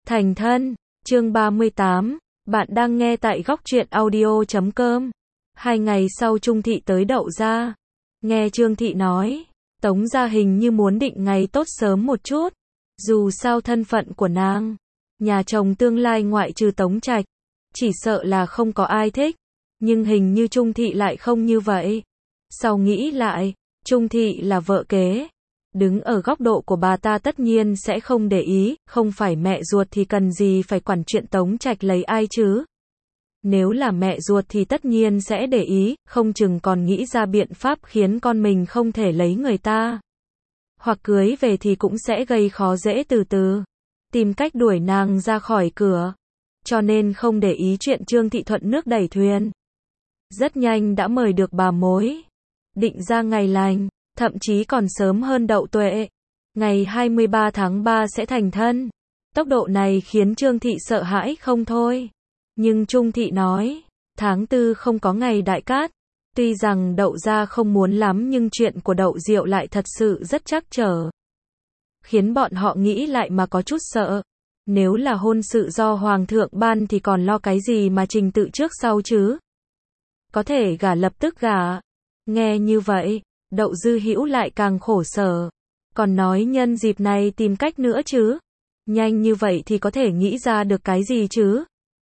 Thành thân, chương 38, bạn đang nghe tại góc truyện audio.com. 2 ngày sau Trung Thị tới Đậu gia. Nghe Trương Thị nói, Tống gia hình như muốn định ngày tốt sớm một chút. Dù sao thân phận của nàng, nhà chồng tương lai ngoại trừ Tống Trạch, chỉ sợ là không có ai thích. Nhưng hình như Trung Thị lại không như vậy. Sau nghĩ lại, Trung Thị là vợ kế. Đứng ở góc độ của bà ta tất nhiên sẽ không để ý, không phải mẹ ruột thì cần gì phải quản chuyện Tống Trạch lấy ai chứ. Nếu là mẹ ruột thì tất nhiên sẽ để ý, không chừng còn nghĩ ra biện pháp khiến con mình không thể lấy người ta. Hoặc cưới về thì cũng sẽ gây khó dễ từ từ, tìm cách đuổi nàng ra khỏi cửa. Cho nên không để ý chuyện Trương Thị thuận nước đẩy thuyền. Rất nhanh đã mời được bà mối. Định ra ngày lành, thậm chí còn sớm hơn Đậu Tuệ. Ngày 23 tháng 3 sẽ thành thân. Tốc độ này khiến Trương Thị sợ hãi không thôi. Nhưng Trung Thị nói, tháng 4 không có ngày đại cát. Tuy rằng Đậu gia không muốn lắm nhưng chuyện của Đậu Diệu lại thật sự rất trắc trở. Khiến bọn họ nghĩ lại mà có chút sợ. Nếu là hôn sự do Hoàng thượng ban thì còn lo cái gì mà trình tự trước sau chứ. Có thể gả lập tức gả. Nghe như vậy, Đậu Dư Hữu lại càng khổ sở. Còn nói nhân dịp này tìm cách nữa chứ. Nhanh như vậy thì có thể nghĩ ra được cái gì chứ.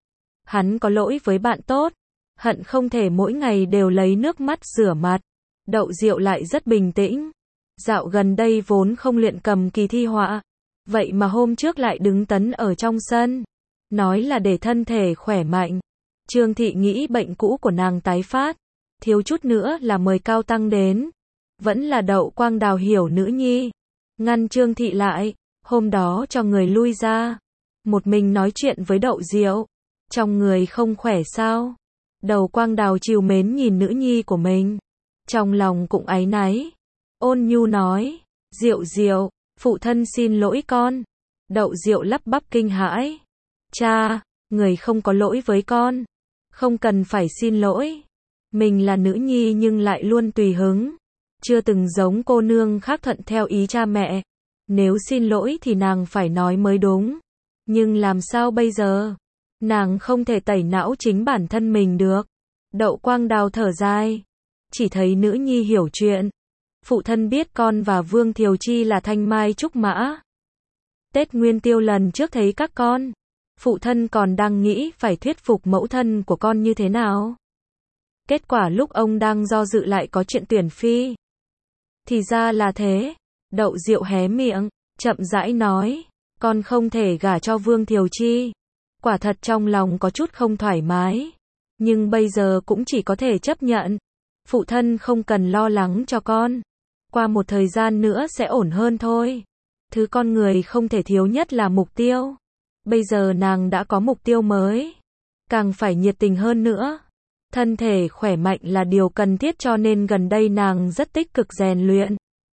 Hắn có lỗi với bạn tốt. Hận không thể mỗi ngày đều lấy nước mắt rửa mặt. Đậu Diệu lại rất bình tĩnh. Dạo gần đây vốn không luyện cầm kỳ thi họa. Vậy mà hôm trước lại đứng tấn ở trong sân. Nói là để thân thể khỏe mạnh. Trương Thị nghĩ bệnh cũ của nàng tái phát. Thiếu chút nữa là mời Cao Tăng đến. Vẫn là Đậu Quang Đào hiểu nữ nhi. Ngăn Trương Thị lại. Hôm đó cho người lui ra. Một mình nói chuyện với Đậu Diệu. Trong người không khỏe sao? Đậu Quang Đào trìu mến nhìn nữ nhi của mình. Trong lòng cũng áy náy. Ôn nhu nói. Diệu Diệu, phụ thân xin lỗi con. Đậu Diệu lắp bắp kinh hãi. Cha, người không có lỗi với con. Không cần phải xin lỗi. Mình là nữ nhi nhưng lại luôn tùy hứng. Chưa từng giống cô nương khác thuận theo ý cha mẹ. Nếu xin lỗi thì nàng phải nói mới đúng. Nhưng làm sao bây giờ? Nàng không thể tẩy não chính bản thân mình được. Đậu Quang Đào thở dài. Chỉ thấy nữ nhi hiểu chuyện. Phụ thân biết con và Vương Thiều Chi là thanh mai trúc mã. Tết Nguyên Tiêu lần trước thấy các con. Phụ thân còn đang nghĩ phải thuyết phục mẫu thân của con như thế nào. Kết quả lúc ông đang do dự lại có chuyện tuyển phi. Thì ra là thế. Đậu Diệu hé miệng, chậm rãi nói. Con không thể gả cho Vương Thiều Chi. Quả thật trong lòng có chút không thoải mái. Nhưng bây giờ cũng chỉ có thể chấp nhận. Phụ thân không cần lo lắng cho con. Qua một thời gian nữa sẽ ổn hơn thôi. Thứ con người không thể thiếu nhất là mục tiêu. Bây giờ nàng đã có mục tiêu mới. Càng phải nhiệt tình hơn nữa. Thân thể khỏe mạnh là điều cần thiết cho nên gần đây nàng rất tích cực rèn luyện.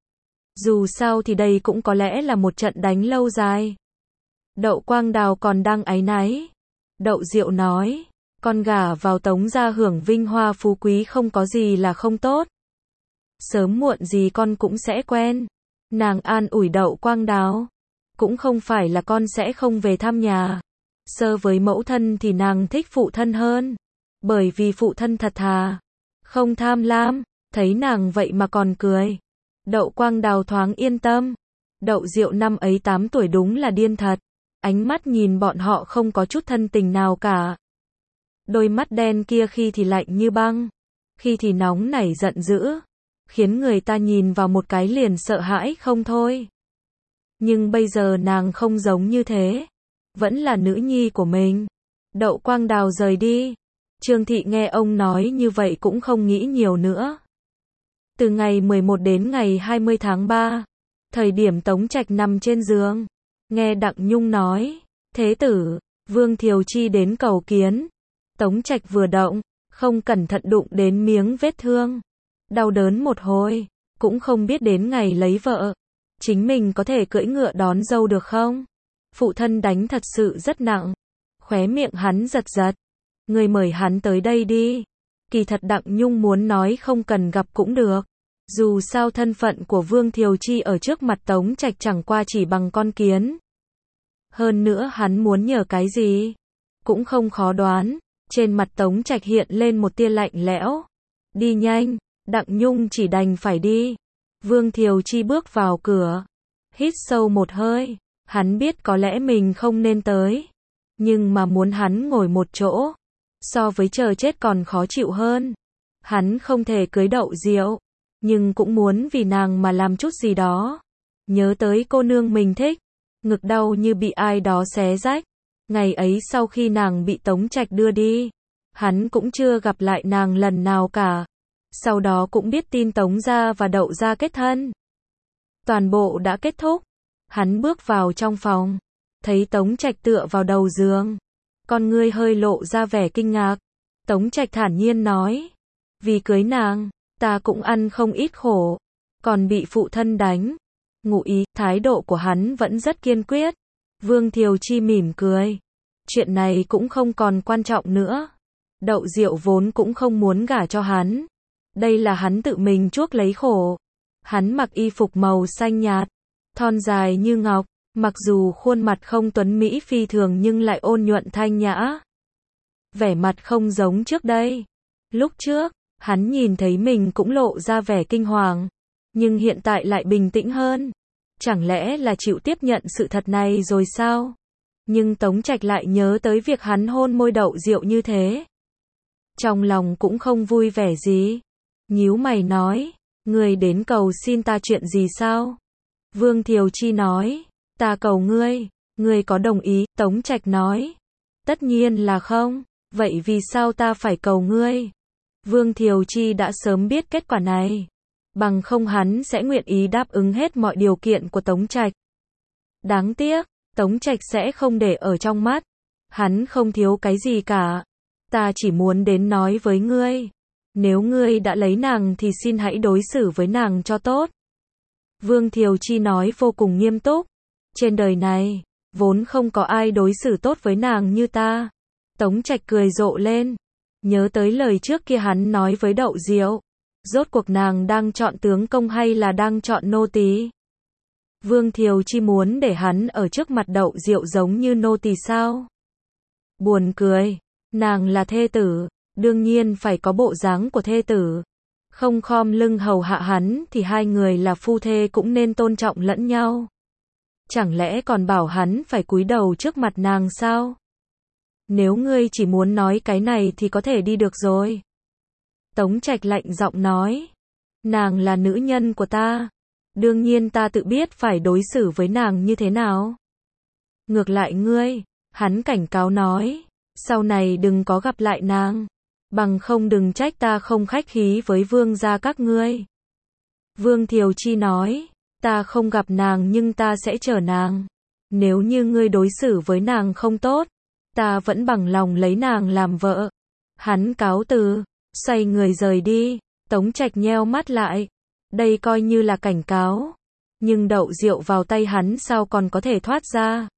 Dù sao thì đây cũng có lẽ là một trận đánh lâu dài. Đậu Quang Đào còn đang áy náy. Đậu Diệu nói, con gả vào Tống gia hưởng vinh hoa phú quý không có gì là không tốt. Sớm muộn gì con cũng sẽ quen. Nàng an ủi Đậu Quang Đào. Cũng không phải là con sẽ không về thăm nhà. Sơ với mẫu thân thì nàng thích phụ thân hơn. Bởi vì phụ thân thật thà. Không tham lam. Thấy nàng vậy mà còn cười. Đậu Quang Đào thoáng yên tâm. Đậu Diệu năm ấy 8 tuổi đúng là điên thật. Ánh mắt nhìn bọn họ không có chút thân tình nào cả. Đôi mắt đen kia khi thì lạnh như băng. Khi thì nóng nảy giận dữ. Khiến người ta nhìn vào một cái liền sợ hãi không thôi. Nhưng bây giờ nàng không giống như thế. Vẫn là nữ nhi của mình. Đậu Quang Đào rời đi. Trương Thị nghe ông nói như vậy cũng không nghĩ nhiều nữa. Từ ngày 11 đến ngày 20 tháng 3. Thời điểm Tống Trạch nằm trên giường. Nghe Đặng Nhung nói. Thế tử, Vương Thiều Chi đến cầu kiến. Tống Trạch vừa động. Không cẩn thận đụng đến miếng vết thương. Đau đớn một hồi. Cũng không biết đến ngày lấy vợ. Chính mình có thể cưỡi ngựa đón dâu được không? Phụ thân đánh thật sự rất nặng. Khóe miệng hắn giật giật. Người mời hắn tới đây đi. Kỳ thật Đặng Nhung muốn nói không cần gặp cũng được. Dù sao thân phận của Vương Thiều Chi ở trước mặt Tống Trạch chẳng qua chỉ bằng con kiến. Hơn nữa hắn muốn nhờ cái gì? Cũng không khó đoán. Trên mặt Tống Trạch hiện lên một tia lạnh lẽo. Đi nhanh, Đặng Nhung chỉ đành phải đi. Vương Thiều Chi bước vào cửa. Hít sâu một hơi. Hắn biết có lẽ mình không nên tới. Nhưng mà muốn hắn ngồi một chỗ. So với chờ chết còn khó chịu hơn. Hắn không thể cưới Đậu Diệu. Nhưng cũng muốn vì nàng mà làm chút gì đó. Nhớ tới cô nương mình thích. Ngực đau như bị ai đó xé rách. Ngày ấy sau khi nàng bị Tống Trạch đưa đi. Hắn cũng chưa gặp lại nàng lần nào cả. Sau đó cũng biết tin Tống gia và Đậu gia kết thân. Toàn bộ đã kết thúc. Hắn bước vào trong phòng. Thấy Tống Trạch tựa vào đầu giường. Con ngươi hơi lộ ra vẻ kinh ngạc. Tống Trạch thản nhiên nói. Vì cưới nàng, ta cũng ăn không ít khổ. Còn bị phụ thân đánh. Ngụ ý, thái độ của hắn vẫn rất kiên quyết. Vương Thiều Chi mỉm cười. Chuyện này cũng không còn quan trọng nữa. Đậu Diệu vốn cũng không muốn gả cho hắn. Đây là hắn tự mình chuốc lấy khổ. Hắn mặc y phục màu xanh nhạt, thon dài như ngọc, mặc dù khuôn mặt không tuấn mỹ phi thường nhưng lại ôn nhuận thanh nhã. Vẻ mặt không giống trước đây. Lúc trước, hắn nhìn thấy mình cũng lộ ra vẻ kinh hoàng, nhưng hiện tại lại bình tĩnh hơn. Chẳng lẽ là chịu tiếp nhận sự thật này rồi sao? Nhưng Tống Trạch lại nhớ tới việc hắn hôn môi Đậu Diệu như thế. Trong lòng cũng không vui vẻ gì. Nhíu mày nói, ngươi đến cầu xin ta chuyện gì sao? Vương Thiều Chi nói, ta cầu ngươi có đồng ý? Tống Trạch nói, tất nhiên là không, vậy vì sao ta phải cầu ngươi? Vương Thiều Chi đã sớm biết kết quả này. Bằng không hắn sẽ nguyện ý đáp ứng hết mọi điều kiện của Tống Trạch. Đáng tiếc, Tống Trạch sẽ không để ở trong mắt. Hắn không thiếu cái gì cả. Ta chỉ muốn đến nói với ngươi. Nếu ngươi đã lấy nàng thì xin hãy đối xử với nàng cho tốt. Vương Thiều Chi nói vô cùng nghiêm túc. Trên đời này, vốn không có ai đối xử tốt với nàng như ta. Tống Trạch cười rộ lên. Nhớ tới lời trước kia hắn nói với Đậu Diệu. Rốt cuộc nàng đang chọn tướng công hay là đang chọn nô tỳ? Vương Thiều Chi muốn để hắn ở trước mặt Đậu Diệu giống như nô tỳ sao? Buồn cười, nàng là thê tử, đương nhiên phải có bộ dáng của thê tử. Không khom lưng hầu hạ hắn thì hai người là phu thê cũng nên tôn trọng lẫn nhau. Chẳng lẽ còn bảo hắn phải cúi đầu trước mặt nàng sao? Nếu ngươi chỉ muốn nói cái này thì có thể đi được rồi. Tống Trạch lạnh giọng nói. Nàng là nữ nhân của ta. Đương nhiên ta tự biết phải đối xử với nàng như thế nào. Ngược lại ngươi, hắn cảnh cáo nói. Sau này đừng có gặp lại nàng. Bằng không đừng trách ta không khách khí với vương gia các ngươi. Vương Thiều Chi nói. Ta không gặp nàng nhưng ta sẽ chờ nàng. Nếu như ngươi đối xử với nàng không tốt, ta vẫn bằng lòng lấy nàng làm vợ. Hắn cáo từ, xoay người rời đi. Tống Trạch nheo mắt lại. Đây coi như là cảnh cáo. Nhưng Đậu Diệu vào tay hắn sao còn có thể thoát ra.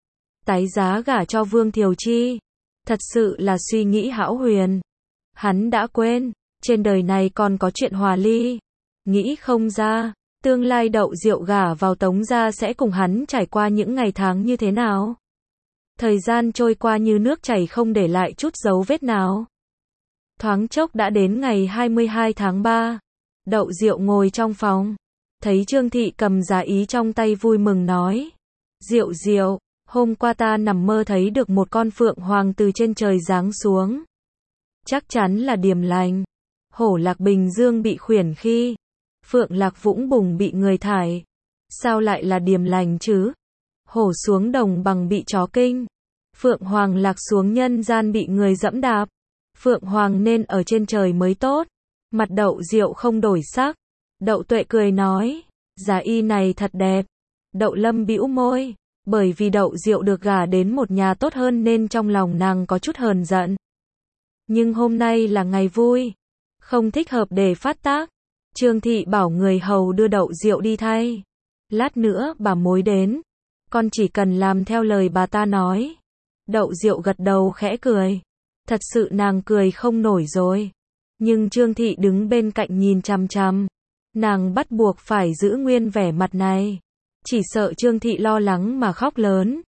Tái giá gả cho Vương Thiều Chi. Thật sự là suy nghĩ hão huyền. Hắn đã quên, trên đời này còn có chuyện hòa ly. Nghĩ không ra, tương lai Đậu Diệu gả vào Tống gia sẽ cùng hắn trải qua những ngày tháng như thế nào. Thời gian trôi qua như nước chảy không để lại chút dấu vết nào. Thoáng chốc đã đến ngày 22 tháng 3. Đậu Diệu ngồi trong phòng. Thấy Trương Thị cầm giá ý trong tay vui mừng nói. Diệu Diệu, hôm qua ta nằm mơ thấy được một con phượng hoàng từ trên trời giáng xuống. Chắc chắn là điềm lành. Hổ Lạc Bình Dương bị khuyển khi. Phượng Lạc Vũng Bùng bị người thải. Sao lại là điềm lành chứ? Hổ xuống đồng bằng bị chó kinh. Phượng Hoàng lạc xuống nhân gian bị người dẫm đạp. Phượng Hoàng nên ở trên trời mới tốt. Mặt Đậu Diệu không đổi sắc. Đậu Tuệ cười nói. Giá y này thật đẹp. Đậu Lâm bĩu môi. Bởi vì Đậu Diệu được gả đến một nhà tốt hơn nên trong lòng nàng có chút hờn giận. Nhưng hôm nay là ngày vui. Không thích hợp để phát tác. Trương Thị bảo người hầu đưa Đậu Diệu đi thay. Lát nữa bà mối đến. Con chỉ cần làm theo lời bà ta nói. Đậu Diệu gật đầu khẽ cười. Thật sự nàng cười không nổi rồi. Nhưng Trương Thị đứng bên cạnh nhìn chằm chằm. Nàng bắt buộc phải giữ nguyên vẻ mặt này. Chỉ sợ Trương Thị lo lắng mà khóc lớn.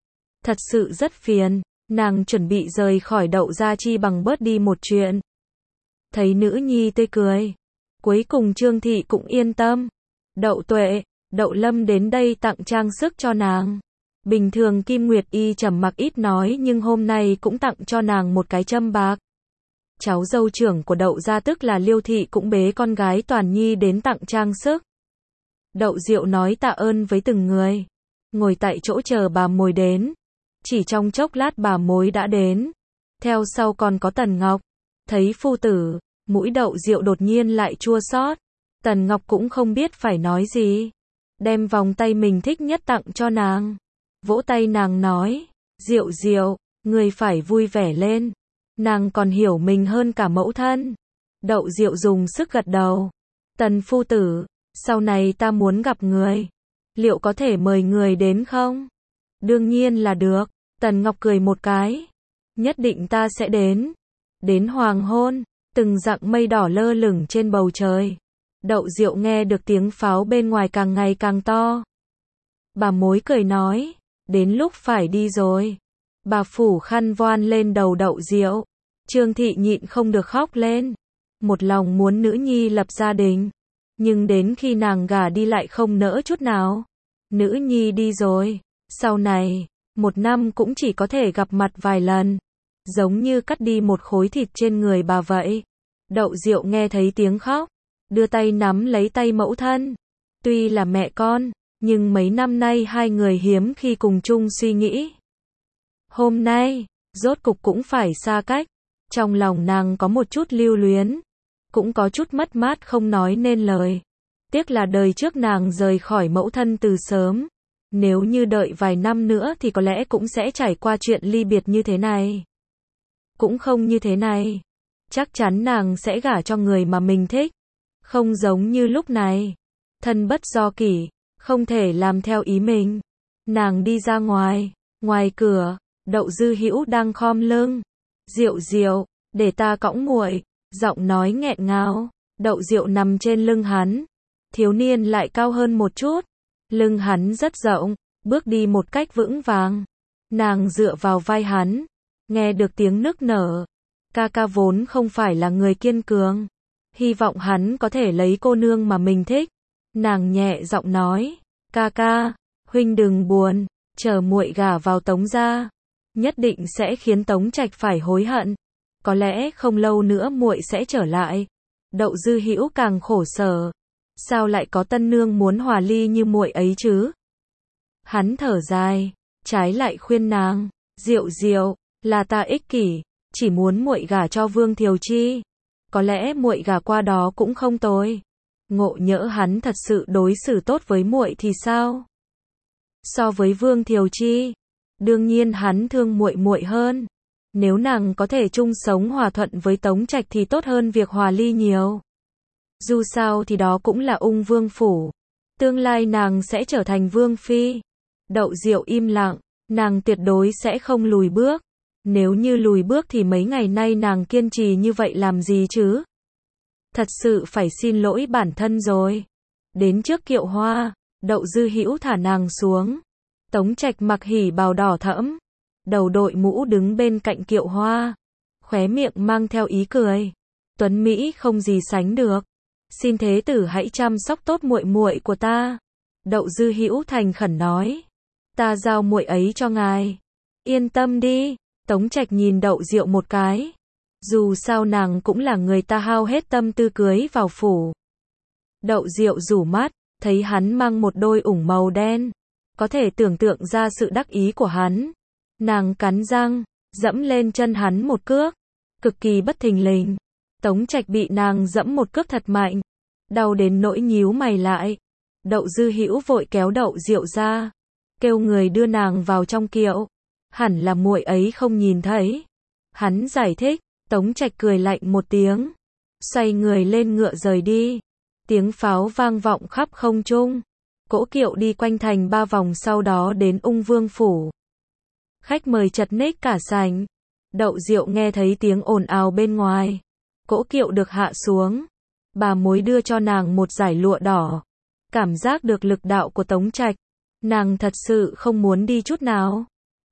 Thật sự rất phiền, nàng chuẩn bị rời khỏi Đậu gia chi bằng bớt đi một chuyện. Thấy nữ nhi tươi cười, cuối cùng Trương Thị cũng yên tâm. Đậu Tuệ, Đậu Lâm đến đây tặng trang sức cho nàng. Bình thường Kim Nguyệt Y trầm mặc ít nói nhưng hôm nay cũng tặng cho nàng một cái châm bạc. Cháu dâu trưởng của Đậu gia tức là Liêu Thị cũng bế con gái Toàn Nhi đến tặng trang sức. Đậu Diệu nói tạ ơn với từng người, ngồi tại chỗ chờ bà mối đến. Chỉ trong chốc lát bà mối đã đến, theo sau còn có Tần Ngọc. Thấy phu tử, mũi Đậu Diệu đột nhiên lại chua xót. Tần Ngọc cũng không biết phải nói gì, đem vòng tay mình thích nhất tặng cho nàng. Vỗ tay nàng nói, Diệu Diệu, người phải vui vẻ lên. Nàng còn hiểu mình hơn cả mẫu thân. Đậu Diệu dùng sức gật đầu. Tần phu tử, sau này ta muốn gặp người. Liệu có thể mời người đến không? Đương nhiên là được. Tần Ngọc cười một cái. Nhất định ta sẽ đến. Đến hoàng hôn, từng dặng mây đỏ lơ lửng trên bầu trời. Đậu Diệu nghe được tiếng pháo bên ngoài càng ngày càng to. Bà mối cười nói, đến lúc phải đi rồi. Bà phủ khăn voan lên đầu Đậu Diệu. Trương Thị nhịn không được khóc lên. Một lòng muốn nữ nhi lập gia đình. Nhưng đến khi nàng gả đi lại không nỡ chút nào. Nữ nhi đi rồi. Sau này, một năm cũng chỉ có thể gặp mặt vài lần. Giống như cắt đi một khối thịt trên người bà vậy. Đậu Diệu nghe thấy tiếng khóc. Đưa tay nắm lấy tay mẫu thân. Tuy là mẹ con, nhưng mấy năm nay hai người hiếm khi cùng chung suy nghĩ. Hôm nay, rốt cục cũng phải xa cách. Trong lòng nàng có một chút lưu luyến, cũng có chút mất mát không nói nên lời. Tiếc là đời trước nàng rời khỏi mẫu thân từ sớm. Nếu như đợi vài năm nữa thì có lẽ cũng sẽ trải qua chuyện ly biệt như thế này. Cũng không như thế này. Chắc chắn nàng sẽ gả cho người mà mình thích. Không giống như lúc này. Thân bất do kỷ, không thể làm theo ý mình. Nàng đi ra ngoài. Ngoài cửa, Đậu Dư Hữu đang khom lưng. Diệu Diệu, để ta cõng muội. Giọng nói nghẹn ngào. Đậu Diệu nằm trên lưng hắn. Thiếu niên lại cao hơn một chút. Lưng hắn rất rộng, bước đi một cách vững vàng. Nàng dựa vào vai hắn, nghe được tiếng nức nở. Ca ca vốn không phải là người kiên cường. Hy vọng hắn có thể lấy cô nương mà mình thích. Nàng nhẹ giọng nói, ca ca, huynh đừng buồn, chờ muội gả vào Tống gia, nhất định sẽ khiến Tống Trạch phải hối hận. Có lẽ không lâu nữa muội sẽ trở lại. Đậu Dư Hữu càng khổ sở. Sao lại có tân nương muốn hòa ly như muội ấy chứ? Hắn thở dài, trái lại khuyên nàng, Diệu Diệu, là ta ích kỷ, chỉ muốn muội gả cho Vương Thiều Chi. Có lẽ muội gả qua đó cũng không tồi. Ngộ nhỡ hắn thật sự đối xử tốt với muội thì sao? So với Vương Thiều Chi, đương nhiên hắn thương muội muội hơn. Nếu nàng có thể chung sống hòa thuận với Tống Trạch thì tốt hơn việc hòa ly nhiều. Dù sao thì đó cũng là Ung Vương phủ. Tương lai nàng sẽ trở thành Vương Phi. Đậu Diệu im lặng, nàng tuyệt đối sẽ không lùi bước. Nếu như lùi bước thì mấy ngày nay nàng kiên trì như vậy làm gì chứ? Thật sự phải xin lỗi bản thân rồi. Đến trước kiệu hoa, Đậu Dư Hữu thả nàng xuống. Tống Trạch mặc hỉ bào đỏ thẫm, đầu đội mũ đứng bên cạnh kiệu hoa, khóe miệng mang theo ý cười. Tuấn Mỹ không gì sánh được. Xin thế tử hãy chăm sóc tốt muội muội của ta. Đậu Dư Hữu thành khẩn nói. Ta giao muội ấy cho ngài. Yên tâm đi. Tống Trạch nhìn Đậu Diệu một cái. Dù sao nàng cũng là người ta hao hết tâm tư cưới vào phủ. Đậu Diệu rủ mắt, thấy hắn mang một đôi ủng màu đen. Có thể tưởng tượng ra sự đắc ý của hắn. Nàng cắn răng, dẫm lên chân hắn một cước. Cực kỳ bất thình lình. Tống Trạch bị nàng dẫm một cước thật mạnh. Đau đến nỗi nhíu mày lại. Đậu Dư Hữu vội kéo Đậu Diệu ra. Kêu người đưa nàng vào trong kiệu. Hẳn là muội ấy không nhìn thấy. Hắn giải thích. Tống Trạch cười lạnh một tiếng. Xoay người lên ngựa rời đi. Tiếng pháo vang vọng khắp không trung. Cỗ kiệu đi quanh thành 3 vòng sau đó đến Ung Vương phủ. Khách mời chật ních cả sảnh. Đậu Diệu nghe thấy tiếng ồn ào bên ngoài. Cỗ kiệu được hạ xuống. Bà mối đưa cho nàng một dải lụa đỏ. Cảm giác được lực đạo của Tống Trạch. Nàng thật sự không muốn đi chút nào.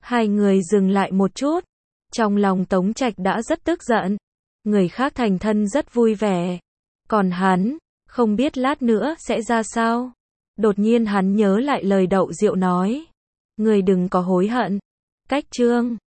Hai người dừng lại một chút. Trong lòng Tống Trạch đã rất tức giận. Người khác thành thân rất vui vẻ. Còn hắn, không biết lát nữa sẽ ra sao. Đột nhiên hắn nhớ lại lời Đậu Diệu nói. Người đừng có hối hận. Cách chương